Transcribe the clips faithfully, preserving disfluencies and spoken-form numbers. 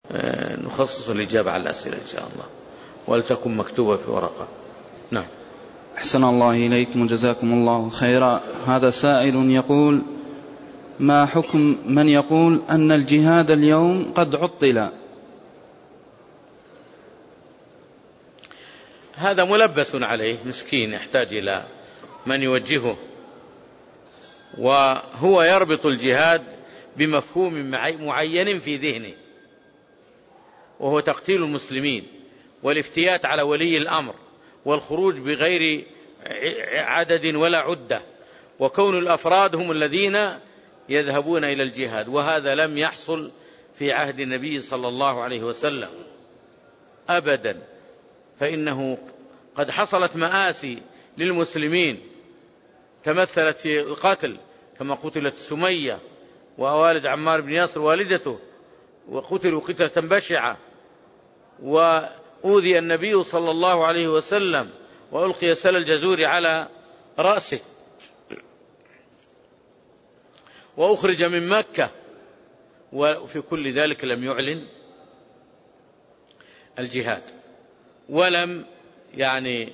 نخصص الإجابة على الأسئلة إن شاء الله، ولتكن مكتوبة في ورقة. نعم. أحسن الله إليكم وجزاكم الله خيرا. هذا سائل يقول: ما حكم من يقول أن الجهاد اليوم قد عطل؟ هذا ملبس عليه، مسكين يحتاج إلى من يوجهه، وهو يربط الجهاد بمفهوم معين في ذهنه، وهو تقتيل المسلمين والافتيات على ولي الأمر والخروج بغير عدد ولا عدة، وكون الأفراد هم الذين يذهبون إلى الجهاد، وهذا لم يحصل في عهد النبي صلى الله عليه وسلم أبدا، فإنه قد حصلت مآسي للمسلمين تمثلت في القتل، كما قتلت سمية ووالد عمار بن ياسر والدته، وقتلوا قتلة بشعة، وأوذي النبي صلى الله عليه وسلم وألقي سل الجزور على رأسه، وأخرج من مكة، وفي كل ذلك لم يعلن الجهاد، ولم يعني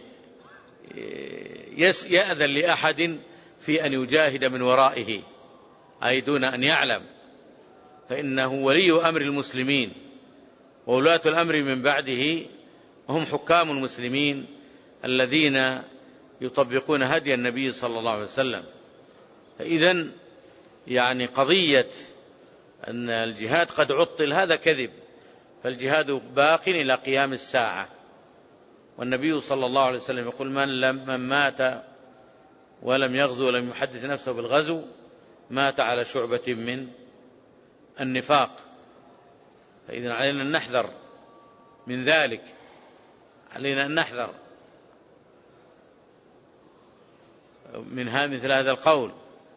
يأذن لأحد في أن يجاهد من ورائه، أي دون أن يعلم، فإنه ولي أمر المسلمين، وولاة الأمر من بعده هم حكام المسلمين الذين يطبقون هدي النبي صلى الله عليه وسلم. فإذن يعني قضية أن الجهاد قد عطل هذا كذب، فالجهاد باق إلى قيام الساعة، والنبي صلى الله عليه وسلم يقول: من, لم من مات ولم يغزو ولم يحدث نفسه بالغزو مات على شعبة من النفاق. فإذن علينا أن نحذر من ذلك، علينا أن نحذر من مثل هذا القول.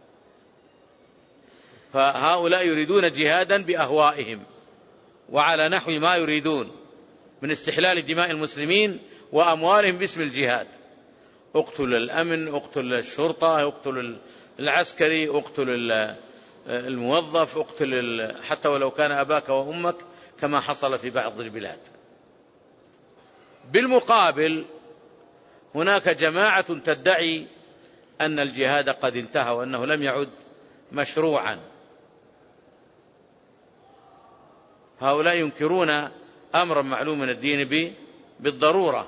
فهؤلاء يريدون جهادا بأهوائهم وعلى نحو ما يريدون من استحلال دماء المسلمين وأموالهم باسم الجهاد، اقتل الأمن، اقتل الشرطة، اقتل العسكري، اقتل الموظف، اقتل حتى ولو كان أباك وأمك، كما حصل في بعض البلاد. بالمقابل هناك جماعة تدعي أن الجهاد قد انتهى وأنه لم يعد مشروعا، هؤلاء ينكرون أمرا معلوم من الدين بالضرورة.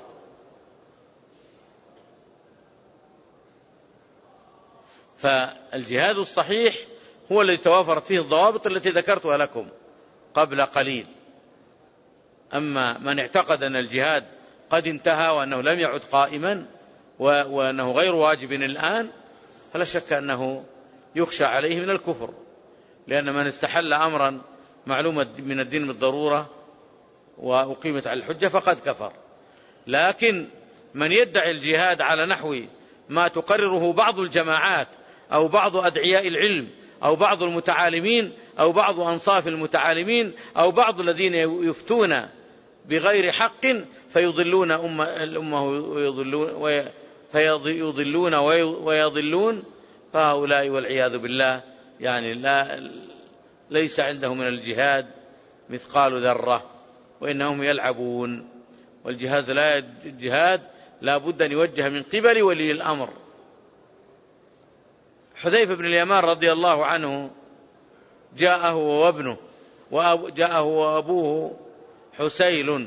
فالجهاد الصحيح هو الذي توافرت فيه الضوابط التي ذكرتها لكم قبل قليل. أما من اعتقد أن الجهاد قد انتهى وأنه لم يعد قائما وأنه غير واجب الآن، فلا شك أنه يخشى عليه من الكفر، لأن من استحل أمرا معلومة من الدين بالضرورة وأقيمت على الحجة فقد كفر. لكن من يدعي الجهاد على نحو ما تقرره بعض الجماعات أو بعض أدعياء العلم أو بعض المتعالمين أو بعض أنصاف المتعالمين أو بعض الذين يفتون بغير حق فيضلون الأمة ويضلون فيضلون ويضلون، فهؤلاء والعياذ بالله يعني لا ليس عندهم من الجهاد مثقال ذرة، وإنهم يلعبون. والجهاد لا الجهاد لا بد أن يوجه من قبل ولي الأمر. حذيفة بن اليمان رضي الله عنه جاءه وابنه وجاءه وأبوه حسيل،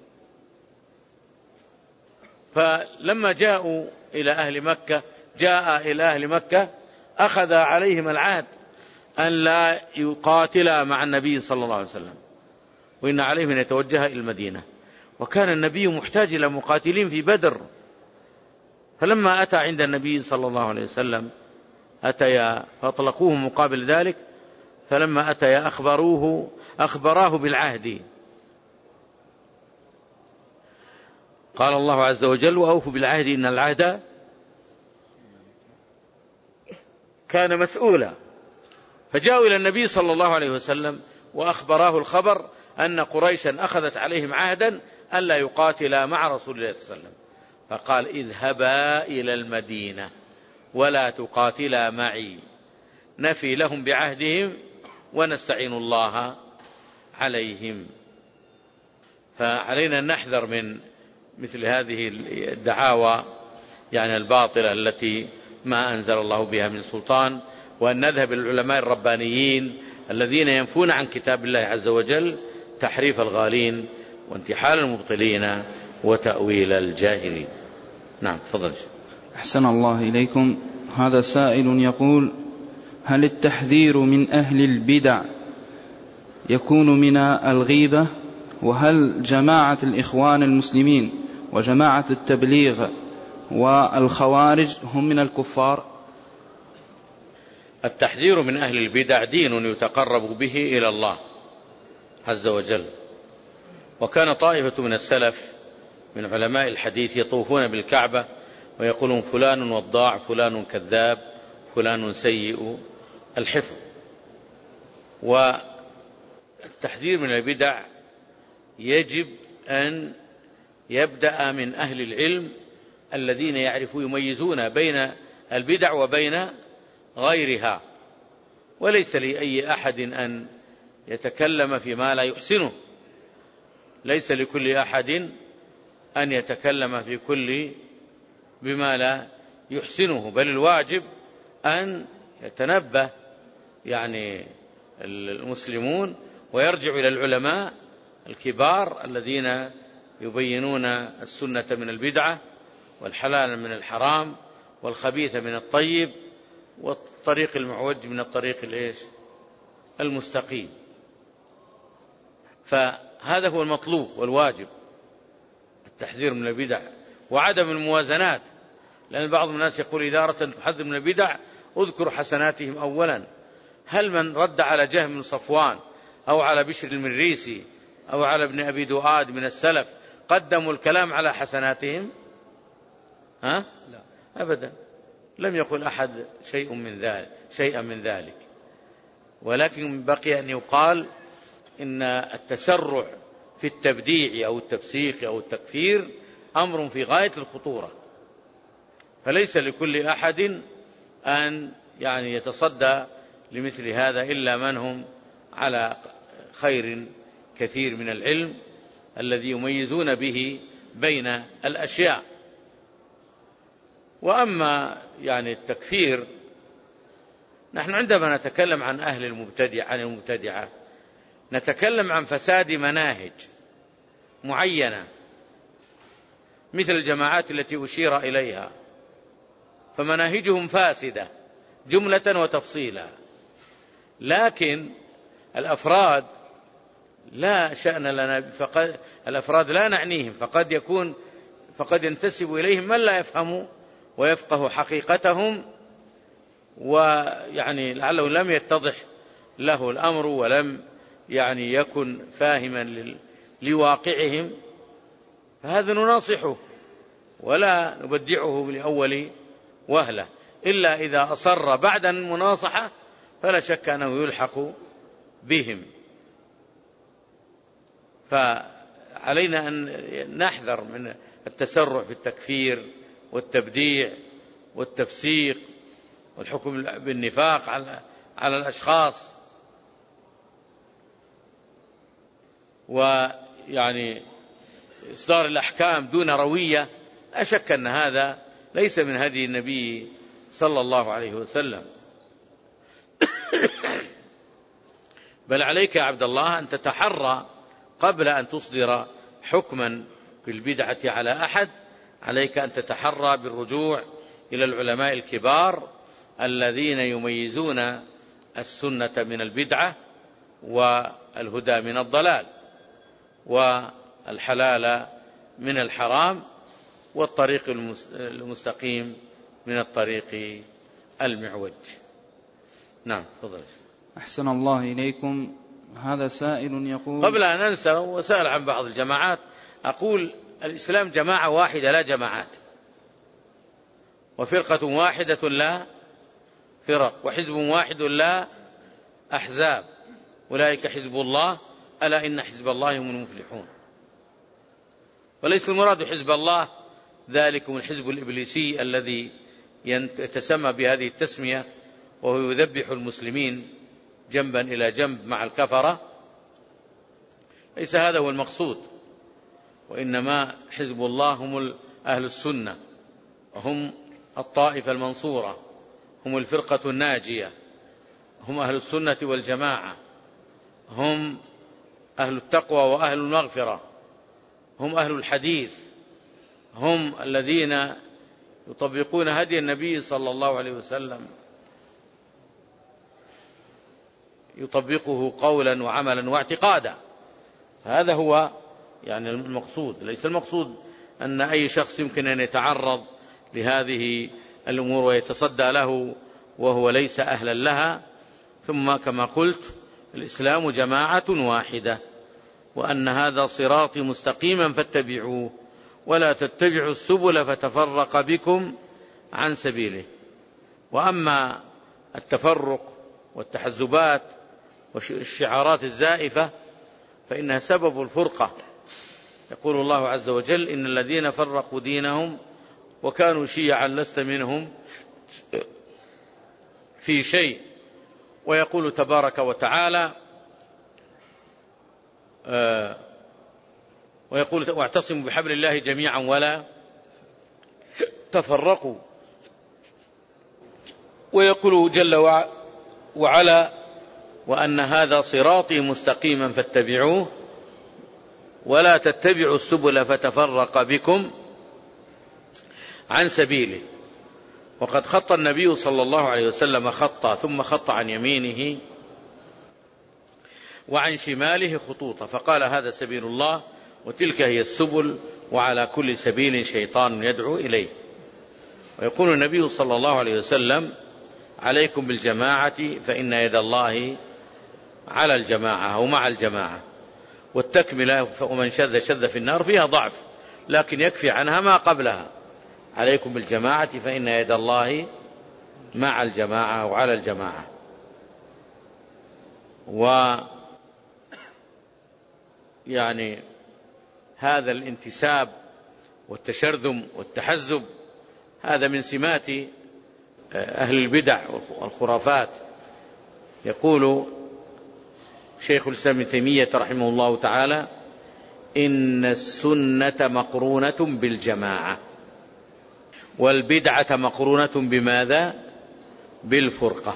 فلما جاءوا إلى أهل مكة جاء إلى أهل مكة أخذ عليهم العهد أن لا يقاتلا مع النبي صلى الله عليه وسلم، وإن عليهم أن يتوجه إلى المدينة، وكان النبي محتاج إلى مقاتلين في بدر. فلما أتى عند النبي صلى الله عليه وسلم أتيا فأطلقوه مقابل ذلك، فلما أتيا أخبروه أخبراه بالعهد. قال الله عز وجل: وأوفوا بالعهد إن العهد كان مسؤولا. فجاءوا إلى النبي صلى الله عليه وسلم وأخبراه الخبر أن قريشا أخذت عليهم عهدا ألا يقاتلا مع رسول الله صلى الله عليه وسلم، فقال: اذهبا إلى المدينة ولا تقاتلا معي، نفي لهم بعهدهم ونستعين الله عليهم. فعلينا أن نحذر من مثل هذه الدعاوى يعني الباطلة التي ما أنزل الله بها من سلطان، وأن نذهب إلى العلماء الربانيين الذين ينفون عن كتاب الله عز وجل تحريف الغالين وانتحال المبطلين وتأويل الجاهلين. نعم تفضل. أحسن الله إليكم. هذا سائل يقول: هل التحذير من أهل البدع يكون من الغيبة؟ وهل جماعة الإخوان المسلمين وجماعة التبليغ والخوارج هم من الكفار؟ التحذير من أهل البدع دين يتقرب به إلى الله عز وجل. وكان طائفة من السلف من علماء الحديث يطوفون بالكعبة ويقولون فلان وضاع، فلان كذاب، فلان سيء الحفظ. والتحذير من البدع يجب أن يبدأ من أهل العلم الذين يعرفوا يميزون بين البدع وبين غيرها، وليس لأي أحد أن يتكلم فيما لا يحسنه، ليس لكل أحد أن يتكلم في كل بما لا يحسنه، بل الواجب أن يتنبه يعني المسلمون ويرجع إلى العلماء الكبار الذين يبينون السنة من البدعة والحلال من الحرام والخبيث من الطيب والطريق المعوج من الطريق الإيش المستقيم. فهذا هو المطلوب والواجب، التحذير من البدع وعدم الموازنات، لأن بعض الناس يقول إذا أردت أن تحذر من البدع اذكر حسناتهم أولا. هل من رد على جهم بن صفوان أو على بشر المريسي أو على ابن أبي دؤاد من السلف قدموا الكلام على حسناتهم؟ ها؟ لا أبدا، لم يقل أحد شيء من ذلك شيئا من ذلك. ولكن بقي أن يقال إن التسرع في التبديع أو التفسيق أو التكفير أمر في غاية الخطورة، فليس لكل أحد أن يعني يتصدى لمثل هذا إلا من هم على خير كثير من العلم الذي يميزون به بين الأشياء. وأما يعني التكفير، نحن عندما نتكلم عن أهل المبتدع عن المبتدعة نتكلم عن فساد مناهج معينة مثل الجماعات التي أشير إليها، فمناهجهم فاسدة جملة وتفصيلا، لكن الأفراد لا شأن لنا، فقد الأفراد لا نعنيهم، فقد يكون فقد ينتسب إليهم من لا يفهم ويفقه حقيقتهم، ويعني لعله لم يتضح له الأمر ولم يعني يكن فاهما لواقعهم، فهذا نناصحه ولا نبدعه لأول وهلة، إلا إذا أصر بعد المناصحة فلا شك أنه يلحق بهم. فعلينا أن نحذر من التسرع في التكفير والتبديع والتفسيق والحكم بالنفاق على الأشخاص، ويعني إصدار الأحكام دون روية. لا شك أن هذا ليس من هدي النبي صلى الله عليه وسلم. بل عليك يا عبد الله أن تتحرى قبل أن تصدر حكما بالبدعة على أحد، عليك أن تتحرى بالرجوع إلى العلماء الكبار الذين يميزون السنة من البدعة والهدى من الضلال والحلال من الحرام والطريق المستقيم من الطريق المعوج. نعم تفضل. أحسن الله إليكم. هذا سائل يقول: قبل أن أنسى وسأل عن بعض الجماعات، أقول الإسلام جماعة واحدة لا جماعات، وفرقة واحدة لا فرق، وحزب واحد لا أحزاب، أولئك حزب الله ألا إن حزب الله هم المفلحون. وليس المراد حزب الله ذلكم الحزب الإبليسي الذي يتسمى بهذه التسمية وهو يذبح المسلمين جنبا إلى جنب مع الكفرة، ليس هذا هو المقصود. وإنما حزب الله هم أهل السنة، هم الطائفة المنصورة، هم الفرقة الناجية، هم أهل السنة والجماعة، هم أهل التقوى وأهل المغفرة، هم أهل الحديث، هم الذين يطبقون هدي النبي صلى الله عليه وسلم، يطبقه قولا وعملا واعتقادا. هذا هو يعني المقصود، ليس المقصود أن أي شخص يمكن أن يتعرض لهذه الأمور ويتصدى له وهو ليس أهلا لها. ثم كما قلت الإسلام جماعة واحدة، وأن هذا صراطي مستقيما فاتبعوه ولا تتبعوا السبل فتفرق بكم عن سبيله. وأما التفرق والتحزبات والشعارات الزائفة فإنها سبب الفرقة. يقول الله عز وجل: إن الذين فرقوا دينهم وكانوا شيعا لست منهم في شيء. ويقول تبارك وتعالى: آه ويقول: واعتصموا بحبل الله جميعا ولا تفرقوا. ويقول جل وعلا: وأن هذا صراطي مستقيما فاتبعوه ولا تتبعوا السبل فتفرق بكم عن سبيله. وقد خط النبي صلى الله عليه وسلم خطا، ثم خط عن يمينه وعن شماله خطوطا، فقال: هذا سبيل الله وتلك هي السبل وعلى كل سبيل شيطان يدعو إليه. ويقول النبي صلى الله عليه وسلم: عليكم بالجماعة فإن يد الله على الجماعة أو مع الجماعة. والتكملة: ومن شذ شذ في النار فيها ضعف، لكن يكفي عنها ما قبلها. عليكم بالجماعة فإن يد الله مع الجماعة وعلى الجماعة. ويعني هذا الانتساب والتشرذم والتحزب هذا من سمات أهل البدع والخرافات. يقول شيخ الإسلام ابن تيمية رحمه الله تعالى: إن السنة مقرونة بالجماعة، والبدعة مقرونة بماذا؟ بالفرقة.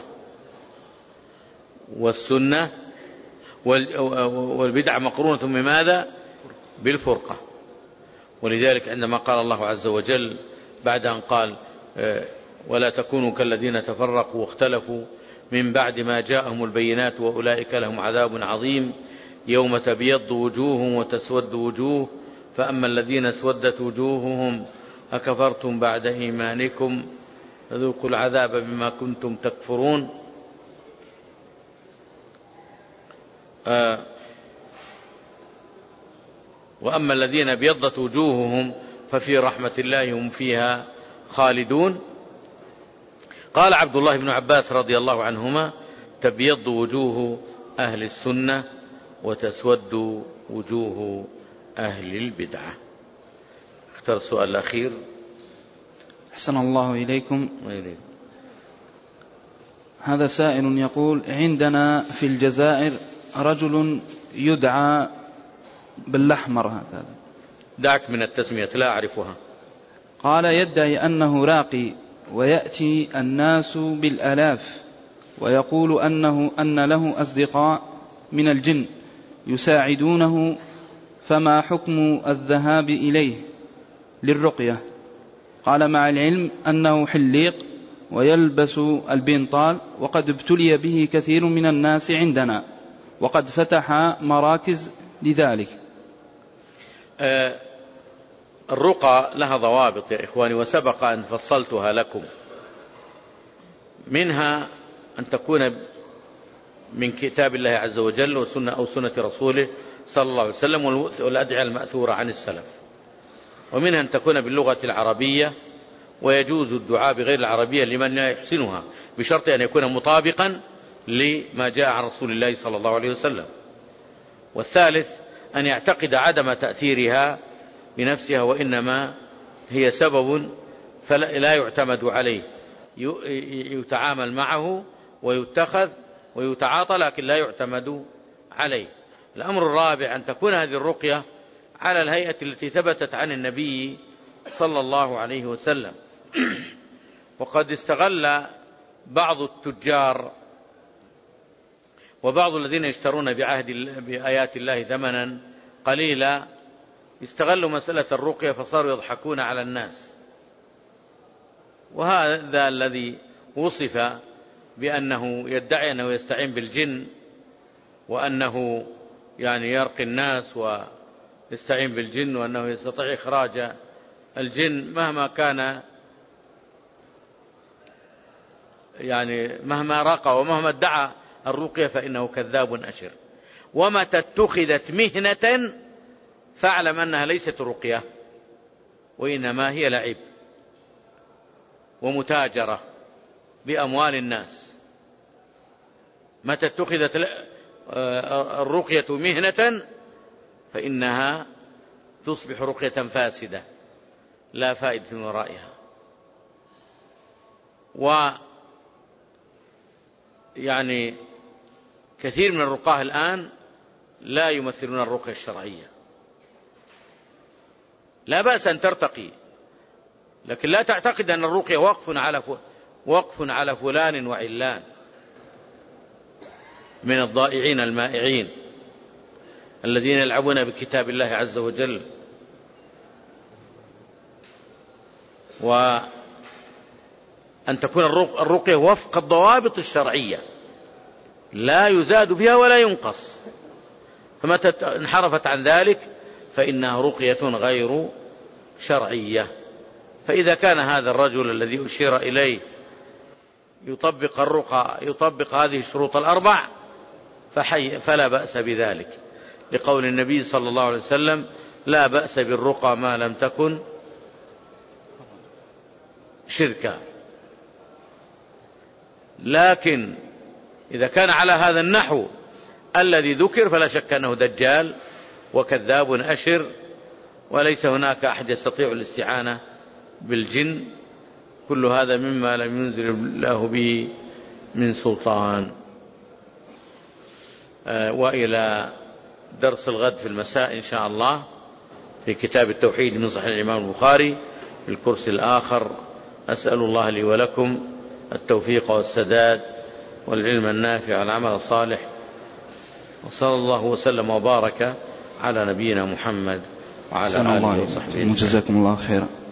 والسنة والبدعة مقرونة بماذا؟ بالفرقة. ولذلك عندما قال الله عز وجل بعد أن قال: ولا تكونوا كالذين تفرقوا واختلفوا من بعد ما جاءهم البينات وأولئك لهم عذاب عظيم، يوم تبيض وجوه وتسود وجوه، فأما الذين اسودت وجوههم أكفرتم بعد إيمانكم فذوقوا العذاب بما كنتم تكفرون. آه وأما الذين ابيضت وجوههم ففي رحمة الله هم فيها خالدون. قال عبد الله بن عباس رضي الله عنهما: تبيض وجوه أهل السنة وتسود وجوه أهل البدعة. اختر السؤال الأخير. أحسن الله إليكم. هذا سائل يقول: عندنا في الجزائر رجل يدعى بالأحمر هكذا. دعك من التسمية لا أعرفها. قال: يدعي أنه راقي ويأتي الناس بالآلاف، ويقول أنه أن له أصدقاء من الجن يساعدونه، فما حكم الذهاب إليه للرقية؟ قال: مع العلم أنه حليق ويلبس البنطال، وقد ابتلي به كثير من الناس عندنا، وقد فتح مراكز لذلك. أه الرقى لها ضوابط يا إخواني، وسبق أن فصلتها لكم. منها أن تكون من كتاب الله عز وجل وسنة أو سنة رسوله صلى الله عليه وسلم والأدعية المأثورة عن السلف، ومنها أن تكون باللغة العربية، ويجوز الدعاء بغير العربية لمن لا يحسنها بشرط أن يكون مطابقا لما جاء عن رسول الله صلى الله عليه وسلم. والثالث أن يعتقد عدم تأثيرها بنفسها، وإنما هي سبب فلا يعتمد عليه، يتعامل معه ويتخذ ويتعاطى لكن لا يعتمد عليه. الأمر الرابع أن تكون هذه الرقية على الهيئة التي ثبتت عن النبي صلى الله عليه وسلم. وقد استغل بعض التجار وبعض الذين يشترون بعهد بآيات الله ثمنا قليلا استغلوا مسألة الرقية فصاروا يضحكون على الناس، وهذا الذي وصف بأنه يدعي أنه يستعين بالجن وأنه يعني يرقي الناس ويستعين بالجن وأنه يستطيع إخراج الجن، مهما كان يعني مهما رقى ومهما ادعى الرقية فإنه كذاب أشر. ومتى اتخذت مهنة فاعلم أنها ليست رقية وإنما هي لعب ومتاجرة بأموال الناس. متى اتخذت الرقية مهنة فإنها تصبح رقية فاسدة لا فائدة من ورائها. ويعني كثير من الرقاة الآن لا يمثلون الرقية الشرعية. لا بأس أن ترتقي، لكن لا تعتقد أن الرقية وقف على وقف على فلان وعلان من الضائعين المائعين الذين يلعبون بكتاب الله عز وجل. وأن تكون الرقية وفق الضوابط الشرعية لا يزاد فيها ولا ينقص، فمتى انحرفت عن ذلك فإنها رقية غير شرعية. فإذا كان هذا الرجل الذي أشير إليه يطبق الرقى يطبق هذه الشروط الأربع فحي فلا بأس بذلك، لقول النبي صلى الله عليه وسلم: لا بأس بالرقى ما لم تكن شركا. لكن إذا كان على هذا النحو الذي ذكر فلا شك أنه دجال وكذاب أشر، وليس هناك أحد يستطيع الاستعانة بالجن. كل هذا مما لم ينزل الله به من سلطان. وإلى درس الغد في المساء إن شاء الله في كتاب التوحيد من صحيح الإمام البخاري في الكرسي الآخر. أسأل الله لي ولكم التوفيق والسداد والعلم النافع والعمل الصالح، وصلى الله وسلم وبارك على نبينا محمد وعلى آله وصحبه. جزاكم الله خيرا.